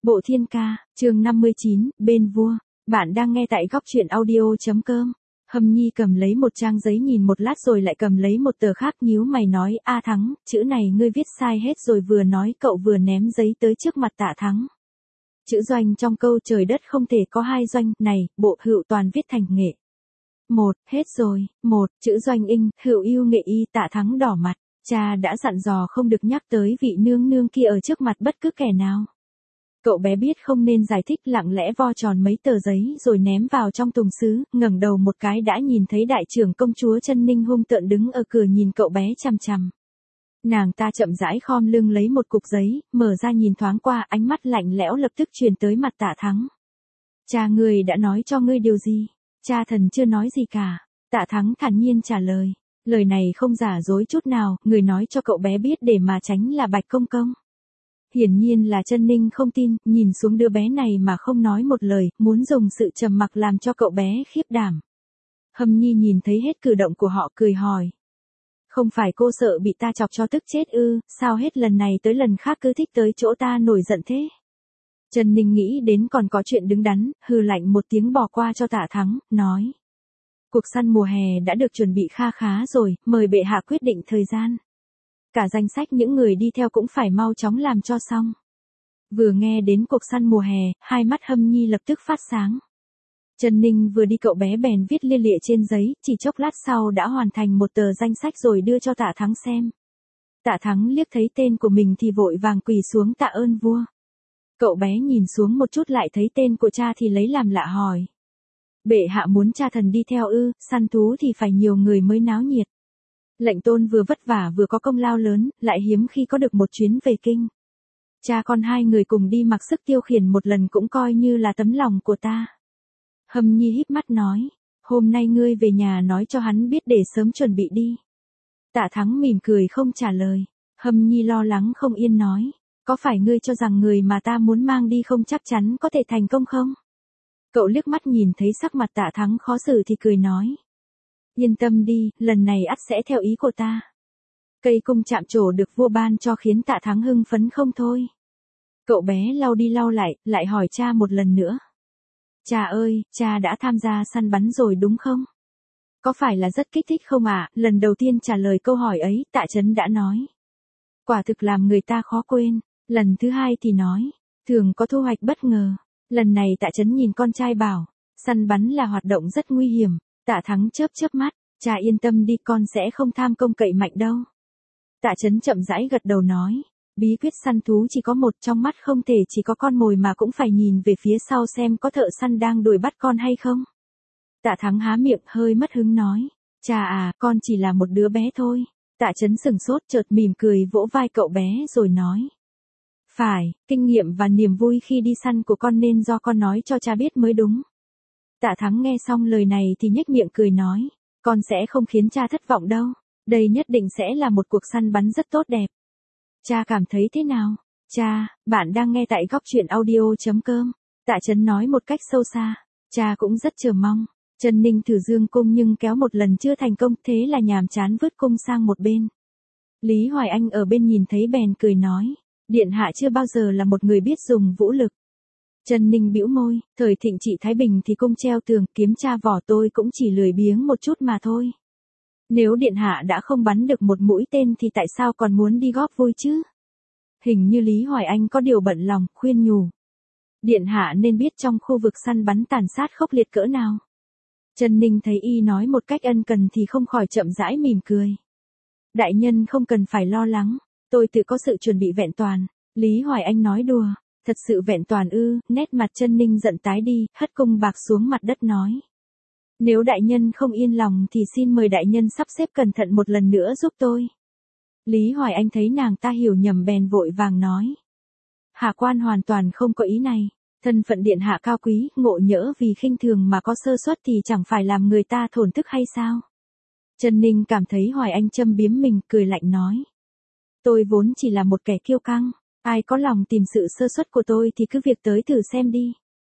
Bộ Thiên Ca, chương 59, bên vua. Bạn đang nghe tại góc truyện audio.com. Hâm Nhi cầm lấy một trang giấy nhìn một lát rồi lại cầm lấy một tờ khác, nhíu mày nói: A Thắng, chữ này ngươi viết sai hết rồi. Vừa nói cậu vừa ném giấy tới trước mặt Tạ Thắng. Chữ doanh trong câu trời đất không thể có hai doanh, này, bộ hữu toàn viết thành nghệ. Một, hết rồi, một, chữ doanh in, hữu yêu nghệ y. Tạ Thắng đỏ mặt, cha đã dặn dò không được nhắc tới vị nương nương kia ở trước mặt bất cứ kẻ nào. Cậu bé biết không nên giải thích, lặng lẽ vo tròn mấy tờ giấy rồi ném vào trong thùng sứ, ngẩng đầu một cái đã nhìn thấy đại trưởng công chúa Chân Ninh hung tợn đứng ở cửa nhìn cậu bé chằm chằm. Nàng ta chậm rãi khom lưng lấy một cục giấy, mở ra nhìn thoáng qua, ánh mắt lạnh lẽo lập tức truyền tới mặt Tạ Thắng. Cha ngươi đã nói cho ngươi điều gì? Cha thần chưa nói gì cả. Tạ Thắng thản nhiên trả lời. Lời này không giả dối chút nào, người nói cho cậu bé biết để mà tránh là Bạch Công Công. Hiển nhiên là Chân Ninh không tin, nhìn xuống đứa bé này mà không nói một lời, muốn dùng sự trầm mặc làm cho cậu bé khiếp đảm. Hâm Nhi nhìn thấy hết cử động của họ cười hỏi. Không phải cô sợ bị ta chọc cho tức chết ư, sao hết lần này tới lần khác cứ thích tới chỗ ta nổi giận thế? Chân Ninh nghĩ đến còn có chuyện đứng đắn, hừ lạnh một tiếng bỏ qua cho Tạ Thắng, nói. Cuộc săn mùa hè đã được chuẩn bị kha khá rồi, mời bệ hạ quyết định thời gian. Cả danh sách những người đi theo cũng phải mau chóng làm cho xong. Vừa nghe đến cuộc săn mùa hè, hai mắt Hâm Nhi lập tức phát sáng. Chân Ninh vừa đi cậu bé bèn viết lia lịa trên giấy, chỉ chốc lát sau đã hoàn thành một tờ danh sách rồi đưa cho Tạ Thắng xem. Tạ Thắng liếc thấy tên của mình thì vội vàng quỳ xuống tạ ơn vua. Cậu bé nhìn xuống một chút lại thấy tên của cha thì lấy làm lạ hỏi. Bệ hạ muốn cha thần đi theo ư? Săn thú thì phải nhiều người mới náo nhiệt. Lệnh tôn vừa vất vả vừa có công lao lớn, lại hiếm khi có được một chuyến về kinh. Cha con hai người cùng đi mặc sức tiêu khiển một lần cũng coi như là tấm lòng của ta. Hâm Nhi híp mắt nói, hôm nay ngươi về nhà nói cho hắn biết để sớm chuẩn bị đi. Tạ Thắng mỉm cười không trả lời. Hâm Nhi lo lắng không yên nói, có phải ngươi cho rằng người mà ta muốn mang đi không chắc chắn có thể thành công không? Cậu liếc mắt nhìn thấy sắc mặt Tạ Thắng khó xử thì cười nói. Yên tâm đi, lần này ắt sẽ theo ý của ta. Cây cung chạm trổ được vua ban cho khiến Tạ Thắng hưng phấn không thôi. Cậu bé lau đi lau lại hỏi cha một lần nữa. Cha ơi, cha đã tham gia săn bắn rồi đúng không? Có phải là rất kích thích không ạ? Lần đầu tiên trả lời câu hỏi ấy, Tạ Trấn đã nói. Quả thực làm người ta khó quên. Lần thứ hai thì nói, thường có thu hoạch bất ngờ. Lần này Tạ Trấn nhìn con trai bảo, săn bắn là hoạt động rất nguy hiểm. Tạ Thắng chớp mắt, cha yên tâm đi, con sẽ không tham công cậy mạnh đâu. Tạ Trấn chậm rãi gật đầu nói, bí quyết săn thú chỉ có một, trong mắt không thể chỉ có con mồi mà cũng phải nhìn về phía sau xem có thợ săn đang đuổi bắt con hay không. Tạ Thắng há miệng hơi mất hứng nói, cha à, con chỉ là một đứa bé thôi. Tạ Trấn sừng sốt chợt mỉm cười vỗ vai cậu bé rồi nói. Phải, kinh nghiệm và niềm vui khi đi săn của con nên do con nói cho cha biết mới đúng. Tạ Thắng nghe xong lời này thì nhếch miệng cười nói, con sẽ không khiến cha thất vọng đâu, đây nhất định sẽ là một cuộc săn bắn rất tốt đẹp. Cha cảm thấy thế nào? Cha, bạn đang nghe tại góc truyện audio.com. Tạ Trấn nói một cách sâu xa, cha cũng rất chờ mong. Chân Ninh thử dương cung nhưng kéo một lần chưa thành công, thế là nhàm chán vứt cung sang một bên. Lý Hoài Anh ở bên nhìn thấy bèn cười nói, điện hạ chưa bao giờ là một người biết dùng vũ lực. Chân Ninh bĩu môi, thời thịnh trị Thái Bình thì cung treo tường, kiếm tra vỏ tôi cũng chỉ lười biếng một chút mà thôi. Nếu điện hạ đã không bắn được một mũi tên thì tại sao còn muốn đi góp vui chứ? Hình như Lý Hoài Anh có điều bận lòng, khuyên nhủ. Điện hạ nên biết trong khu vực săn bắn tàn sát khốc liệt cỡ nào. Chân Ninh thấy y nói một cách ân cần thì không khỏi chậm rãi mỉm cười. Đại nhân không cần phải lo lắng, tôi tự có sự chuẩn bị vẹn toàn. Lý Hoài Anh nói đùa. Thật sự vẹn toàn ư? Nét mặt Chân Ninh giận tái đi, hất cung bạc xuống mặt đất nói. Nếu đại nhân không yên lòng thì xin mời đại nhân sắp xếp cẩn thận một lần nữa giúp tôi. Lý Hoài Anh thấy nàng ta hiểu nhầm bèn vội vàng nói. Hạ quan hoàn toàn không có ý này, thân phận điện hạ cao quý, ngộ nhỡ vì khinh thường mà có sơ suất thì chẳng phải làm người ta thổn thức hay sao? Chân Ninh cảm thấy Hoài Anh châm biếm mình, cười lạnh nói. Tôi vốn chỉ là một kẻ kiêu căng. Ai có lòng tìm sự sơ suất của tôi thì cứ việc tới thử xem đi.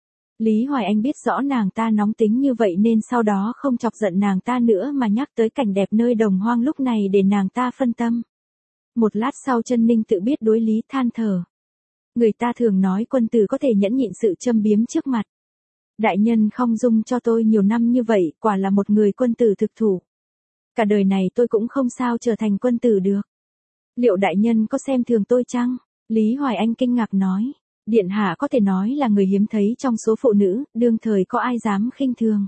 Lý Hoài Anh biết rõ nàng ta nóng tính như vậy nên sau đó không chọc giận nàng ta nữa mà nhắc tới cảnh đẹp nơi đồng hoang lúc này để nàng ta phân tâm. Một lát sau Chân Ninh tự biết đối lý than thở. Người ta thường nói quân tử có thể nhẫn nhịn sự châm biếm trước mặt. Đại nhân không dung cho tôi nhiều năm như vậy, quả là một người quân tử thực thụ. Cả đời này tôi cũng không sao trở thành quân tử được. Liệu đại nhân có xem thường tôi chăng? Lý Hoài Anh kinh ngạc nói. Điện hạ có thể nói là người hiếm thấy trong số phụ nữ, đương thời có ai dám khinh thường.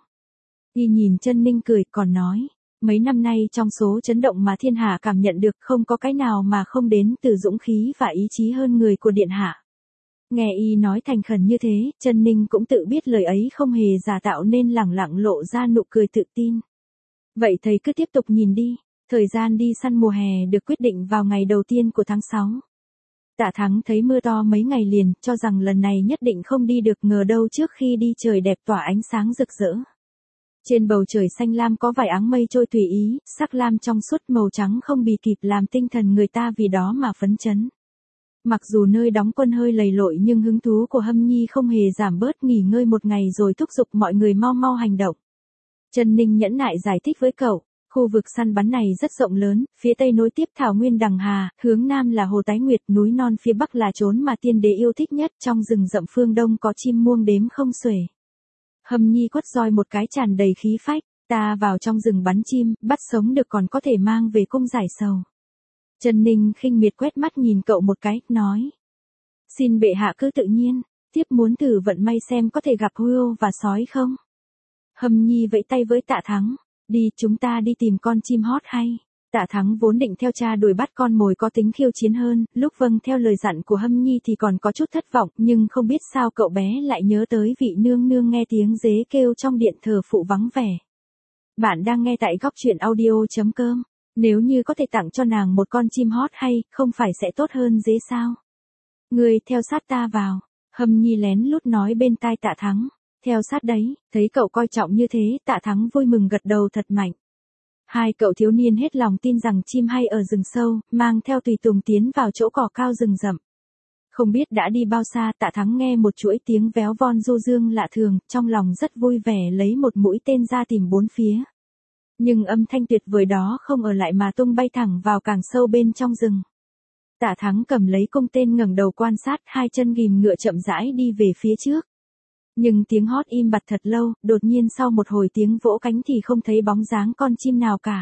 Y nhìn Chân Ninh cười còn nói. Mấy năm nay trong số chấn động mà thiên hạ cảm nhận được không có cái nào mà không đến từ dũng khí và ý chí hơn người của điện hạ. Nghe y nói thành khẩn như thế, Chân Ninh cũng tự biết lời ấy không hề giả tạo nên lẳng lặng lộ ra nụ cười tự tin. Vậy thầy cứ tiếp tục nhìn đi, thời gian đi săn mùa hè được quyết định vào ngày đầu tiên của tháng 6. Tạ Thắng thấy mưa to mấy ngày liền, cho rằng lần này nhất định không đi được, ngờ đâu trước khi đi trời đẹp tỏa ánh sáng rực rỡ. Trên bầu trời xanh lam có vài áng mây trôi tùy ý, sắc lam trong suốt màu trắng không bì kịp làm tinh thần người ta vì đó mà phấn chấn. Mặc dù nơi đóng quân hơi lầy lội nhưng hứng thú của Hâm Nhi không hề giảm bớt, nghỉ ngơi một ngày rồi thúc giục mọi người mau mau hành động. Chân Ninh nhẫn nại giải thích với cậu, khu vực săn bắn này rất rộng lớn, phía tây nối tiếp thảo nguyên Đằng Hà, hướng nam là hồ Tái Nguyệt, núi non phía bắc là chốn mà tiên đế yêu thích nhất, trong rừng rậm phương đông có chim muông đếm không xuể. Hâm Nhi quất roi một cái tràn đầy khí phách, ta vào trong rừng bắn chim, bắt sống được còn có thể mang về cung giải sầu. Chân Ninh khinh miệt quét mắt nhìn cậu một cái, nói. Xin bệ hạ cứ tự nhiên, tiếp muốn thử vận may xem có thể gặp hươu và sói không. Hâm Nhi vẫy tay với Tạ Thắng, đi chúng ta đi tìm con chim hót hay. Tạ Thắng vốn định theo cha đuổi bắt con mồi có tính khiêu chiến hơn, lúc vâng theo lời dặn của Hâm Nhi thì còn có chút thất vọng, nhưng không biết sao cậu bé lại nhớ tới vị nương nương nghe tiếng dế kêu trong điện thờ phụ vắng vẻ. Bạn đang nghe tại góc truyện audio.com, nếu như có thể tặng cho nàng một con chim hót hay, không phải sẽ tốt hơn dế sao? Người theo sát ta vào, Hâm Nhi lén lút nói bên tai Tạ Thắng, theo sát đấy, thấy cậu coi trọng như thế, Tạ Thắng vui mừng gật đầu thật mạnh. Hai cậu thiếu niên hết lòng tin rằng chim hay ở rừng sâu, mang theo tùy tùng tiến vào chỗ cỏ cao rừng rậm. Không biết đã đi bao xa, Tạ Thắng nghe một chuỗi tiếng véo von du dương lạ thường, trong lòng rất vui vẻ lấy một mũi tên ra tìm bốn phía. Nhưng âm thanh tuyệt vời đó không ở lại mà tung bay thẳng vào càng sâu bên trong rừng. Tạ Thắng cầm lấy cung tên ngẩng đầu quan sát, hai chân ghìm ngựa chậm rãi đi về phía trước. Nhưng tiếng hót im bặt thật lâu, đột nhiên sau một hồi tiếng vỗ cánh thì không thấy bóng dáng con chim nào cả.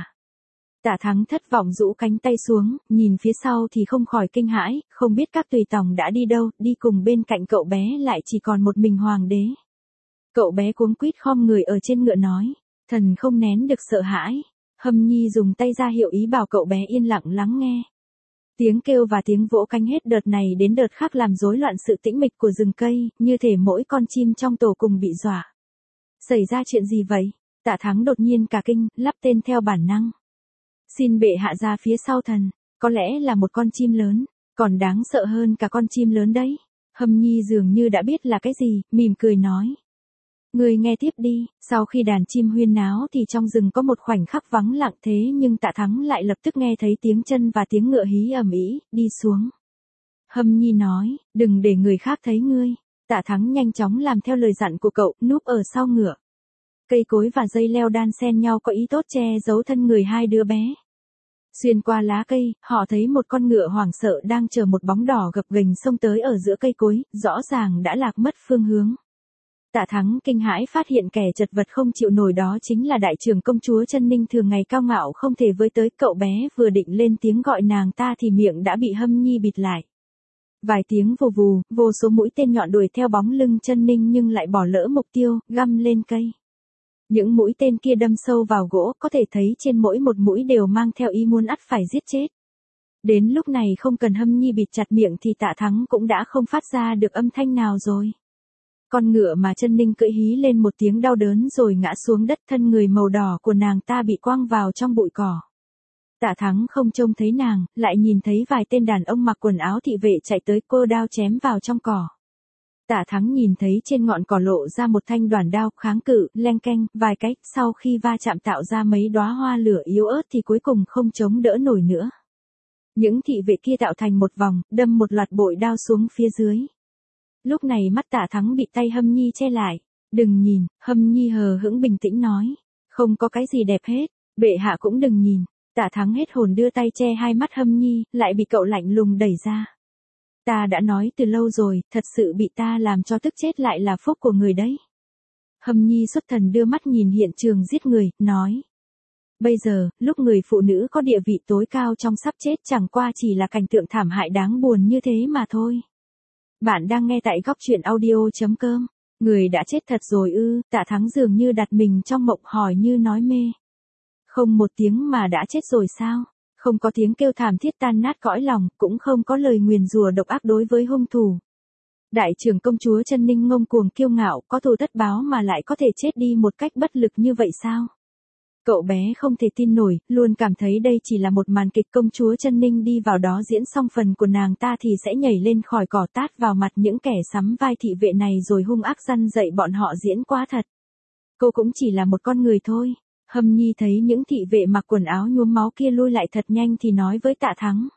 Tạ Thắng thất vọng rũ cánh tay xuống, nhìn phía sau thì không khỏi kinh hãi, không biết các tùy tòng đã đi đâu, đi cùng bên cạnh cậu bé lại chỉ còn một mình hoàng đế. Cậu bé cuống quýt khom người ở trên ngựa nói, thần không nén được sợ hãi. Hâm Nhi dùng tay ra hiệu ý bảo cậu bé yên lặng lắng nghe. Tiếng kêu và tiếng vỗ cánh hết đợt này đến đợt khác làm rối loạn sự tĩnh mịch của rừng cây, như thể mỗi con chim trong tổ cùng bị dọa. Xảy ra chuyện gì vậy? Tạ Thắng đột nhiên cả kinh, lắp tên theo bản năng. Xin bệ hạ ra phía sau thần, có lẽ là một con chim lớn, còn đáng sợ hơn cả con chim lớn đấy. Hâm Nhi dường như đã biết là cái gì, mỉm cười nói. Người nghe tiếp đi, sau khi đàn chim huyên náo thì trong rừng có một khoảnh khắc vắng lặng thế nhưng Tạ Thắng lại lập tức nghe thấy tiếng chân và tiếng ngựa hí ầm ĩ, đi xuống. Hâm Nhi nói, đừng để người khác thấy ngươi. Tạ Thắng nhanh chóng làm theo lời dặn của cậu, núp ở sau ngựa. Cây cối và dây leo đan xen nhau có ý tốt che giấu thân người hai đứa bé. Xuyên qua lá cây, họ thấy một con ngựa hoảng sợ đang chờ một bóng đỏ gập ghềnh xông tới ở giữa cây cối, rõ ràng đã lạc mất phương hướng. Tạ Thắng kinh hãi phát hiện kẻ chật vật không chịu nổi đó chính là đại trưởng công chúa Chân Ninh thường ngày cao ngạo không thể với tới, cậu bé vừa định lên tiếng gọi nàng ta thì miệng đã bị Hâm Nhi bịt lại. Vài tiếng vù vù, vô số mũi tên nhọn đuổi theo bóng lưng Chân Ninh nhưng lại bỏ lỡ mục tiêu, găm lên cây. Những mũi tên kia đâm sâu vào gỗ, có thể thấy trên mỗi một mũi đều mang theo ý muốn ắt phải giết chết. Đến lúc này không cần Hâm Nhi bịt chặt miệng thì Tạ Thắng cũng đã không phát ra được âm thanh nào rồi. Con ngựa mà Chân Ninh cưỡi hí lên một tiếng đau đớn rồi ngã xuống đất, thân người màu đỏ của nàng ta bị quăng vào trong bụi cỏ. Tạ Thắng không trông thấy nàng, lại nhìn thấy vài tên đàn ông mặc quần áo thị vệ chạy tới cô đao chém vào trong cỏ. Tạ Thắng nhìn thấy trên ngọn cỏ lộ ra một thanh đoản đao, kháng cự, leng keng, vài cái, sau khi va chạm tạo ra mấy đóa hoa lửa yếu ớt thì cuối cùng không chống đỡ nổi nữa. Những thị vệ kia tạo thành một vòng, đâm một loạt bội đao xuống phía dưới. Lúc này mắt Tạ Thắng bị tay Hâm Nhi che lại. Đừng nhìn, Hâm Nhi hờ hững bình tĩnh nói. Không có cái gì đẹp hết, bệ hạ cũng đừng nhìn. Tạ Thắng hết hồn đưa tay che hai mắt Hâm Nhi, lại bị cậu lạnh lùng đẩy ra. Ta đã nói từ lâu rồi, thật sự bị ta làm cho tức chết lại là phúc của người đấy. Hâm Nhi xuất thần đưa mắt nhìn hiện trường giết người, nói. Bây giờ, lúc người phụ nữ có địa vị tối cao trong sắp chết chẳng qua chỉ là cảnh tượng thảm hại đáng buồn như thế mà thôi. Bạn đang nghe tại góc truyện audio.com. Người đã chết thật rồi ư? Tạ Thắng dường như đặt mình trong mộng hỏi như nói mê. Không một tiếng mà đã chết rồi sao? Không có tiếng kêu thảm thiết tan nát cõi lòng, cũng không có lời nguyền rủa độc ác đối với hung thủ. Đại trưởng công chúa Chân Ninh ngông cuồng kiêu ngạo, có thù tất báo mà lại có thể chết đi một cách bất lực như vậy sao? Cậu bé không thể tin nổi, luôn cảm thấy đây chỉ là một màn kịch. Công chúa Chân Ninh đi vào đó diễn xong phần của nàng ta thì sẽ nhảy lên khỏi cỏ tát vào mặt những kẻ sắm vai thị vệ này rồi hung ác răn dạy bọn họ diễn quá thật. Cô cũng chỉ là một con người thôi. Hâm Nhi thấy những thị vệ mặc quần áo nhuốm máu kia lui lại thật nhanh thì nói với Tạ Thắng.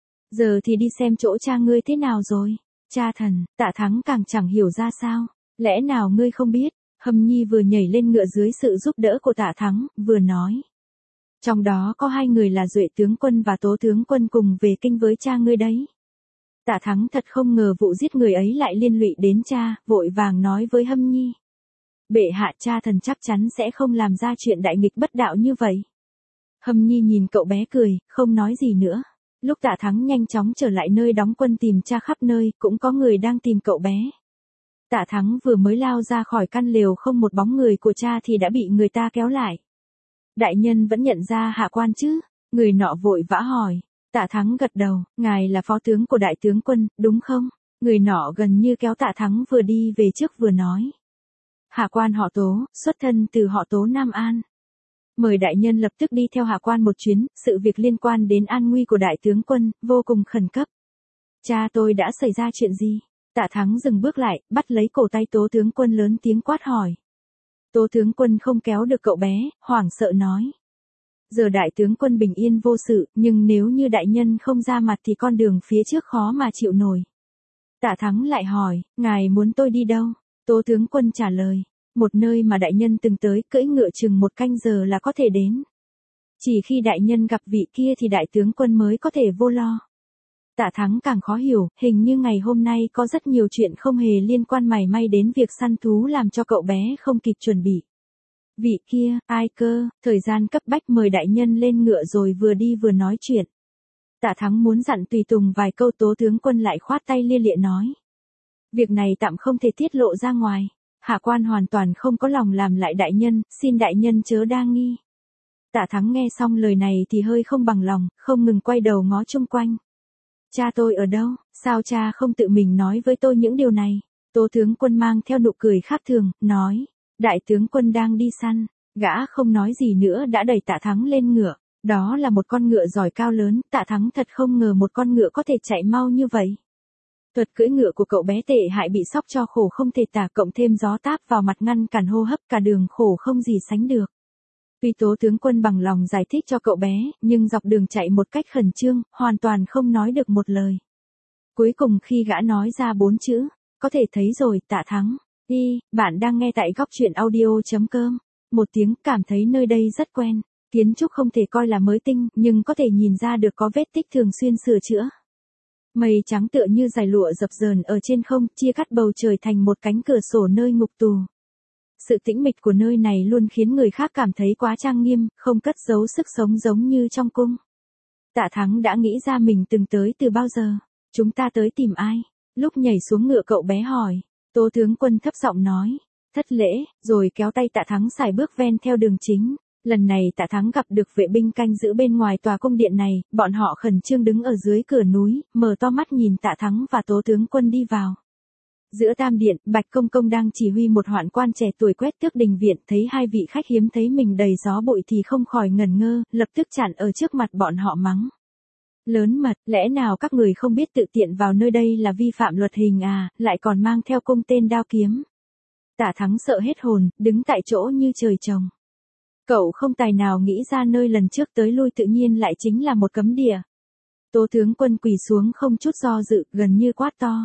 Giờ thì đi xem chỗ cha ngươi thế nào rồi. Cha thần, Tạ Thắng càng chẳng hiểu ra sao. Lẽ nào ngươi không biết? Hâm Nhi vừa nhảy lên ngựa dưới sự giúp đỡ của Tạ Thắng, vừa nói. Trong đó có 2 người là Duệ tướng quân và Tố tướng quân cùng về kinh với cha ngươi đấy. Tạ Thắng thật không ngờ vụ giết người ấy lại liên lụy đến cha, vội vàng nói với Hâm Nhi. Bệ hạ, cha thần chắc chắn sẽ không làm ra chuyện đại nghịch bất đạo như vậy. Hâm Nhi nhìn cậu bé cười, không nói gì nữa. Lúc Tạ Thắng nhanh chóng trở lại nơi đóng quân tìm cha khắp nơi, cũng có người đang tìm cậu bé. Tạ Thắng vừa mới lao ra khỏi căn lều không một bóng người của cha thì đã bị người ta kéo lại. Đại nhân vẫn nhận ra Hạ Quan chứ? Người nọ vội vã hỏi. Tạ Thắng gật đầu, ngài là phó tướng của đại tướng quân, đúng không? Người nọ gần như kéo Tạ Thắng vừa đi về trước vừa nói. Hạ Quan họ Tố, xuất thân từ họ Tố Nam An. Mời đại nhân lập tức đi theo Hạ Quan một chuyến, sự việc liên quan đến an nguy của đại tướng quân, vô cùng khẩn cấp. Cha tôi đã xảy ra chuyện gì? Tạ Thắng dừng bước lại, bắt lấy cổ tay Tố tướng quân lớn tiếng quát hỏi. Tố tướng quân không kéo được cậu bé, hoảng sợ nói. Giờ đại tướng quân bình yên vô sự, nhưng nếu như đại nhân không ra mặt thì con đường phía trước khó mà chịu nổi. Tạ Thắng lại hỏi, ngài muốn tôi đi đâu? Tố tướng quân trả lời, một nơi mà đại nhân từng tới, cưỡi ngựa chừng 1 canh giờ là có thể đến. Chỉ khi đại nhân gặp vị kia thì đại tướng quân mới có thể vô lo. Tạ Thắng càng khó hiểu, hình như ngày hôm nay có rất nhiều chuyện không hề liên quan mảy may đến việc săn thú làm cho cậu bé không kịp chuẩn bị. Vị kia, ai cơ? Thời gian cấp bách, mời đại nhân lên ngựa rồi vừa đi vừa nói chuyện. Tạ Thắng muốn dặn tùy tùng vài câu, Tố tướng quân lại khoát tay lia lịa nói. Việc này tạm không thể tiết lộ ra ngoài. Hạ Quan hoàn toàn không có lòng làm lại đại nhân, xin đại nhân chớ đa nghi. Tạ Thắng nghe xong lời này thì hơi không bằng lòng, không ngừng quay đầu ngó chung quanh. Cha tôi ở đâu? Sao cha không tự mình nói với tôi những điều này? Tố tướng quân mang theo nụ cười khác thường, nói. Đại tướng quân đang đi săn. Gã không nói gì nữa đã đẩy Tạ Thắng lên ngựa. Đó là một con ngựa giỏi cao lớn, Tạ Thắng thật không ngờ một con ngựa có thể chạy mau như vậy. Thuật cưỡi ngựa của cậu bé tệ hại bị sóc cho khổ không thể tả, cộng thêm gió táp vào mặt ngăn cản hô hấp, cả đường khổ không gì sánh được. Tuy Tố tướng quân bằng lòng giải thích cho cậu bé, nhưng dọc đường chạy một cách khẩn trương, hoàn toàn không nói được một lời. Cuối cùng khi gã nói ra 4 chữ, có thể thấy rồi, Tạ Thắng. Đi, bạn đang nghe tại góc truyện audio.com. Một tiếng, cảm thấy nơi đây rất quen. Kiến trúc không thể coi là mới tinh, nhưng có thể nhìn ra được có vết tích thường xuyên sửa chữa. Mây trắng tựa như dải lụa dập dờn ở trên không, chia cắt bầu trời thành một cánh cửa sổ nơi ngục tù. Sự tĩnh mịch của nơi này luôn khiến người khác cảm thấy quá trang nghiêm, không cất giấu sức sống giống như trong cung. Tạ Thắng đã nghĩ ra mình từng tới từ bao giờ. Chúng ta tới tìm ai? Lúc nhảy xuống ngựa cậu bé hỏi. Tố tướng quân thấp giọng nói. Thất lễ, rồi kéo tay Tạ Thắng sải bước ven theo đường chính. Lần này Tạ Thắng gặp được vệ binh canh giữ bên ngoài tòa cung điện này, bọn họ khẩn trương đứng ở dưới cửa núi, mở to mắt nhìn Tạ Thắng và Tố tướng quân đi vào. Giữa tam điện, Bạch Công Công đang chỉ huy một hoạn quan trẻ tuổi quét tước đình viện, thấy 2 vị khách hiếm thấy mình đầy gió bụi thì không khỏi ngẩn ngơ, lập tức chặn ở trước mặt bọn họ mắng. Lớn mật, lẽ nào các người không biết tự tiện vào nơi đây là vi phạm luật hình à, lại còn mang theo cung tên đao kiếm. Tạ Thắng sợ hết hồn, đứng tại chỗ như trời trồng. Cậu không tài nào nghĩ ra nơi lần trước tới lui tự nhiên lại chính là một cấm địa. Tố tướng quân quỳ xuống không chút do dự, gần như quát to.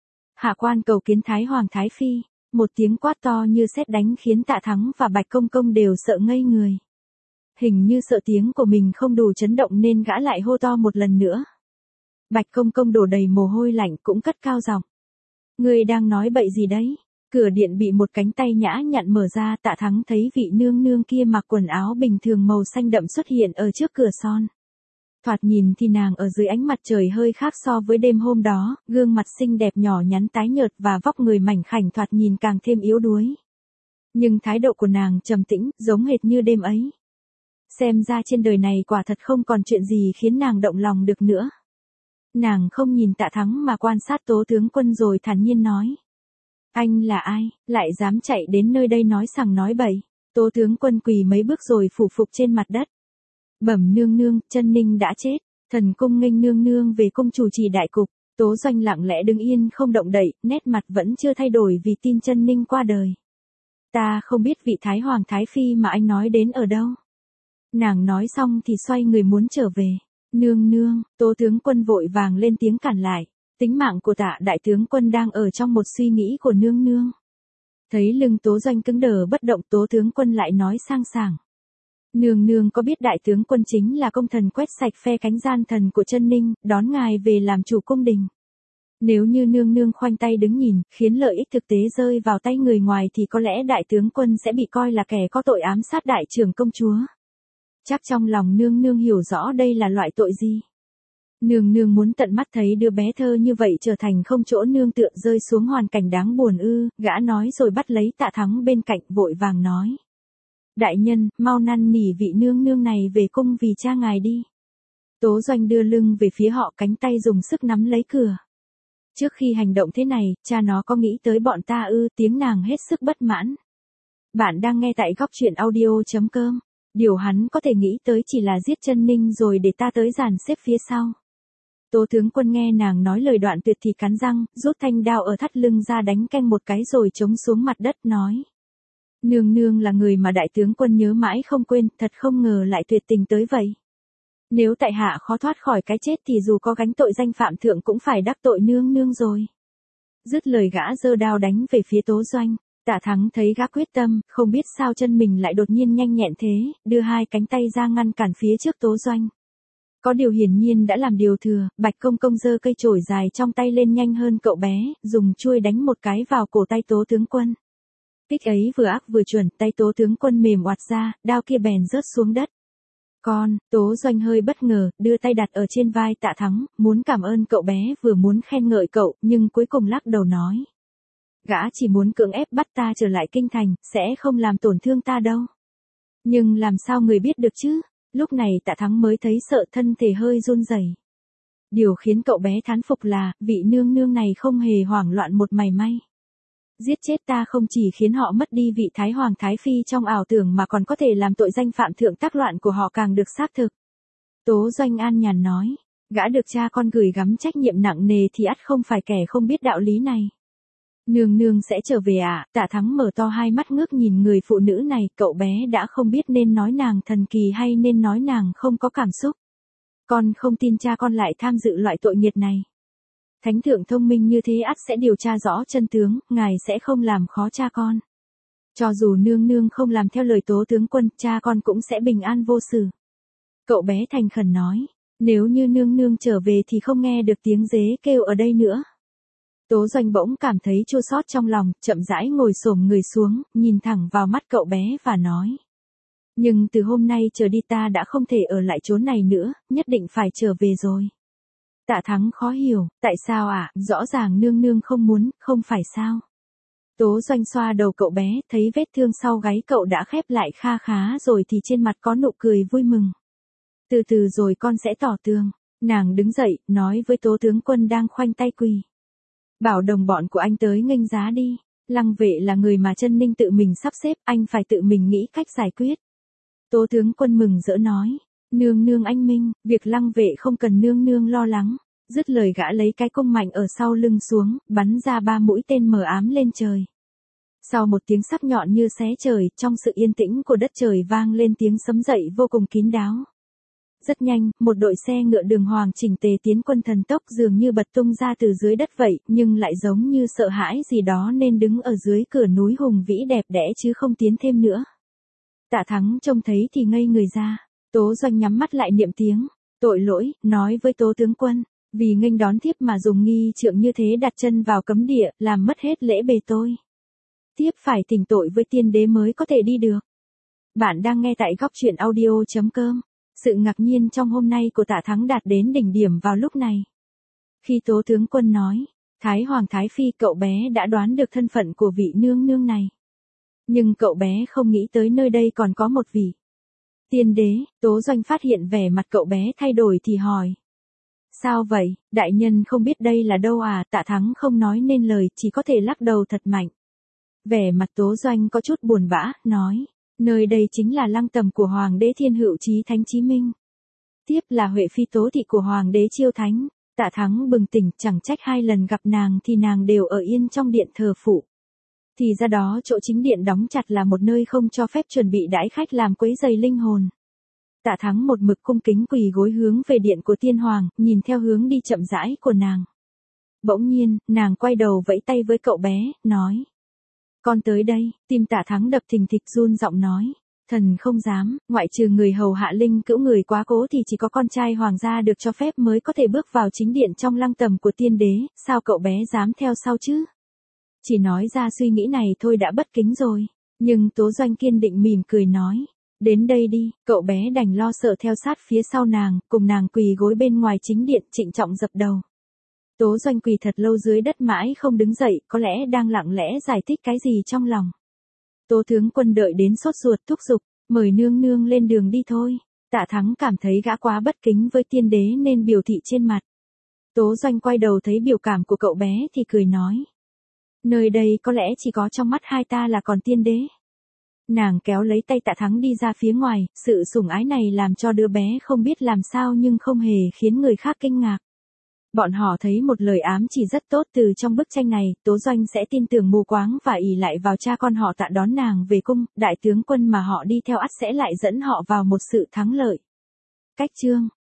Hạ quan cầu kiến Thái Hoàng Thái Phi. Một tiếng quát to như sét đánh khiến Tạ Thắng và Bạch Công Công đều sợ ngây người. Hình như sợ tiếng của mình không đủ chấn động nên gã lại hô to một lần nữa. Bạch công công đổ đầy mồ hôi lạnh cũng cất cao giọng. Ngươi đang nói bậy gì đấy? Cửa điện bị một cánh tay nhã nhặn mở ra, Tạ Thắng thấy vị nương nương kia mặc quần áo bình thường màu xanh đậm xuất hiện ở trước cửa son. Thoạt nhìn thì nàng ở dưới ánh mặt trời hơi khác so với đêm hôm đó, gương mặt xinh đẹp nhỏ nhắn tái nhợt và vóc người mảnh khảnh thoạt nhìn càng thêm yếu đuối. Nhưng thái độ của nàng trầm tĩnh, giống hệt như đêm ấy. Xem ra trên đời này quả thật không còn chuyện gì khiến nàng động lòng được nữa. Nàng không nhìn Tạ Thắng mà quan sát Tố tướng quân rồi thản nhiên nói. Anh là ai, lại dám chạy đến nơi đây nói sằng nói bậy? Tố tướng quân quỳ mấy bước rồi phủ phục trên mặt đất. Bẩm nương nương, Chân Ninh đã chết, thần cung nghênh nương nương về cung chủ trì đại cục. Tố Doanh lặng lẽ đứng yên không động đậy, nét mặt vẫn chưa thay đổi vì tin Chân Ninh qua đời. Ta không biết vị Thái Hoàng Thái Phi mà anh nói đến ở đâu. Nàng nói xong thì xoay người muốn trở về. Nương nương, Tố tướng quân vội vàng lên tiếng cản lại. Tính mạng của Tạ đại tướng quân đang ở trong một suy nghĩ của nương nương. Thấy lưng Tố Doanh cứng đờ bất động, Tố tướng quân lại nói sang sảng. Nương nương có biết đại tướng quân chính là công thần quét sạch phe cánh gian thần của Chân Ninh, đón ngài về làm chủ cung đình. Nếu như nương nương khoanh tay đứng nhìn, khiến lợi ích thực tế rơi vào tay người ngoài thì có lẽ đại tướng quân sẽ bị coi là kẻ có tội ám sát đại trưởng công chúa. Chắc trong lòng nương nương hiểu rõ đây là loại tội gì. Nương nương muốn tận mắt thấy đứa bé thơ như vậy trở thành không chỗ nương tựa, rơi xuống hoàn cảnh đáng buồn ư? Gã nói rồi bắt lấy Tạ Thắng bên cạnh, vội vàng nói. Đại nhân, mau năn nỉ vị nương nương này về cung vì cha ngài đi. Tố Doanh đưa lưng về phía họ, cánh tay dùng sức nắm lấy cửa. Trước khi hành động thế này, cha nó có nghĩ tới bọn ta ư? Tiếng nàng hết sức bất mãn. Bạn đang nghe tại góc truyện audio.com. Điều hắn có thể nghĩ tới chỉ là giết Chân Ninh rồi để ta tới dàn xếp phía sau. Tố tướng quân nghe nàng nói lời đoạn tuyệt thì cắn răng, rút thanh đao ở thắt lưng ra đánh canh một cái rồi chống xuống mặt đất nói. Nương nương là người mà đại tướng quân nhớ mãi không quên, thật không ngờ lại tuyệt tình tới vậy. Nếu tại hạ khó thoát khỏi cái chết thì dù có gánh tội danh phạm thượng cũng phải đắc tội nương nương rồi. Dứt lời gã giơ đao đánh về phía Tố Doanh. Tạ Thắng thấy gã quyết tâm, không biết sao chân mình lại đột nhiên nhanh nhẹn thế, đưa hai cánh tay ra ngăn cản phía trước Tố Doanh. Có điều hiển nhiên đã làm điều thừa, Bạch công công giơ cây chổi dài trong tay lên nhanh hơn cậu bé, dùng chuôi đánh một cái vào cổ tay Tố tướng quân. Kích ấy vừa ác vừa chuẩn, tay Tố tướng quân mềm oạt ra, đao kia bèn rớt xuống đất. Tố Doanh hơi bất ngờ, đưa tay đặt ở trên vai Tạ Thắng, muốn cảm ơn cậu bé, vừa muốn khen ngợi cậu, nhưng cuối cùng lắc đầu nói. Gã chỉ muốn cưỡng ép bắt ta trở lại kinh thành, sẽ không làm tổn thương ta đâu. Nhưng làm sao người biết được chứ? Lúc này Tạ Thắng mới thấy sợ, thân thể hơi run rẩy. Điều khiến cậu bé thán phục là, vị nương nương này không hề hoảng loạn một mảy may. Giết chết ta không chỉ khiến họ mất đi vị Thái Hoàng Thái Phi trong ảo tưởng mà còn có thể làm tội danh phạm thượng tác loạn của họ càng được xác thực. Tố Doanh an nhàn nói, gã được cha con gửi gắm trách nhiệm nặng nề thì ắt không phải kẻ không biết đạo lý này. Nương nương sẽ trở về à? Tạ Thắng mở to hai mắt ngước nhìn người phụ nữ này, cậu bé đã không biết nên nói nàng thần kỳ hay nên nói nàng không có cảm xúc. Con không tin cha con lại tham dự loại tội nghiệt này. Thánh thượng thông minh như thế ắt sẽ điều tra rõ chân tướng, ngài sẽ không làm khó cha con. Cho dù nương nương không làm theo lời Tố tướng quân, cha con cũng sẽ bình an vô sự. Cậu bé thành khẩn nói, nếu như nương nương trở về thì không nghe được tiếng dế kêu ở đây nữa. Tố Doanh bỗng cảm thấy chua xót trong lòng, chậm rãi ngồi xổm người xuống, nhìn thẳng vào mắt cậu bé và nói. Nhưng từ hôm nay trở đi ta đã không thể ở lại chốn này nữa, nhất định phải trở về rồi. Tạ Thắng khó hiểu, tại sao ạ? Rõ ràng nương nương không muốn, không phải sao? Tố Doanh xoa đầu cậu bé, thấy vết thương sau gáy cậu đã khép lại kha khá rồi thì trên mặt có nụ cười vui mừng. Từ từ rồi con sẽ tỏ tường. Nàng đứng dậy, nói với Tố tướng quân đang khoanh tay quỳ. Bảo đồng bọn của anh tới nghênh giá đi. Lăng Vệ là người mà Chân Ninh tự mình sắp xếp, anh phải tự mình nghĩ cách giải quyết. Tố tướng quân mừng rỡ nói. Nương nương anh minh, việc Lăng Vệ không cần nương nương lo lắng. Dứt lời gã lấy cái cung mạnh ở sau lưng xuống, bắn ra 3 mũi tên mờ ám lên trời. Sau một tiếng sắc nhọn như xé trời, trong sự yên tĩnh của đất trời vang lên tiếng sấm dậy vô cùng kín đáo. Rất nhanh, một đội xe ngựa đường hoàng chỉnh tề tiến quân thần tốc dường như bật tung ra từ dưới đất vậy, nhưng lại giống như sợ hãi gì đó nên đứng ở dưới cửa núi hùng vĩ đẹp đẽ chứ không tiến thêm nữa. Tạ Thắng trông thấy thì ngây người ra. Tố Doanh nhắm mắt lại niệm tiếng tội lỗi, nói với Tố tướng quân, Vì nghênh đón thiếp mà dùng nghi trượng như thế đặt chân vào cấm địa, làm mất hết lễ bề tôi. Thiếp phải thỉnh tội với tiên đế mới có thể đi được. Bạn đang nghe tại góc truyện audio.com. Sự ngạc nhiên trong hôm nay của Tạ Thắng đạt đến đỉnh điểm vào lúc này. Khi Tố tướng quân nói, Thái Hoàng Thái Phi, cậu bé đã đoán được thân phận của vị nương nương này. Nhưng cậu bé không nghĩ tới nơi đây còn có một vị tiên đế. Tố Doanh phát hiện vẻ mặt cậu bé thay đổi thì hỏi. Sao vậy, đại nhân không biết đây là đâu à? Tạ Thắng không nói nên lời, chỉ có thể lắc đầu thật mạnh. Vẻ mặt Tố Doanh có chút buồn bã, nói, nơi đây chính là lăng tầm của Hoàng đế Thiên Hữu Chí Thánh Chí Minh. Tiếp là Huệ Phi Tố thị của Hoàng đế Chiêu Thánh. Tạ Thắng bừng tỉnh, chẳng trách 2 lần gặp nàng thì nàng đều ở yên trong điện thờ phụ. Thì ra đó chỗ chính điện đóng chặt là một nơi không cho phép chuẩn bị đãi khách làm quấy rầy linh hồn. Tạ Thắng một mực cung kính quỳ gối hướng về điện của tiên hoàng, nhìn theo hướng đi chậm rãi của nàng. Bỗng nhiên, nàng quay đầu vẫy tay với cậu bé, nói. Con tới đây. Tim Tạ Thắng đập thình thịch, run giọng nói. Thần không dám, ngoại trừ người hầu hạ linh cữu người quá cố thì chỉ có con trai hoàng gia được cho phép mới có thể bước vào chính điện trong lăng tầm của tiên đế, sao cậu bé dám theo sau chứ? Chỉ nói ra suy nghĩ này thôi đã bất kính rồi. Nhưng Tố Doanh kiên định mỉm cười nói. Đến đây đi. Cậu bé đành lo sợ theo sát phía sau nàng, cùng nàng quỳ gối bên ngoài chính điện, trịnh trọng dập đầu. Tố Doanh quỳ thật lâu dưới đất mãi không đứng dậy, có lẽ đang lặng lẽ giải thích cái gì trong lòng. Tố tướng quân đợi đến sốt ruột thúc giục, mời nương nương lên đường đi thôi. Tạ Thắng cảm thấy gã quá bất kính với tiên đế nên biểu thị trên mặt. Tố Doanh quay đầu thấy biểu cảm của cậu bé thì cười nói. Nơi đây có lẽ chỉ có trong mắt hai ta là còn tiên đế. Nàng kéo lấy tay Tạ Thắng đi ra phía ngoài, sự sủng ái này làm cho đứa bé không biết làm sao nhưng không hề khiến người khác kinh ngạc. Bọn họ thấy một lời ám chỉ rất tốt từ trong bức tranh này, Tố Doanh sẽ tin tưởng mù quáng và ỷ lại vào cha con họ Tạ đón nàng về cung, đại tướng quân mà họ đi theo ắt sẽ lại dẫn họ vào một sự thắng lợi. Cách chương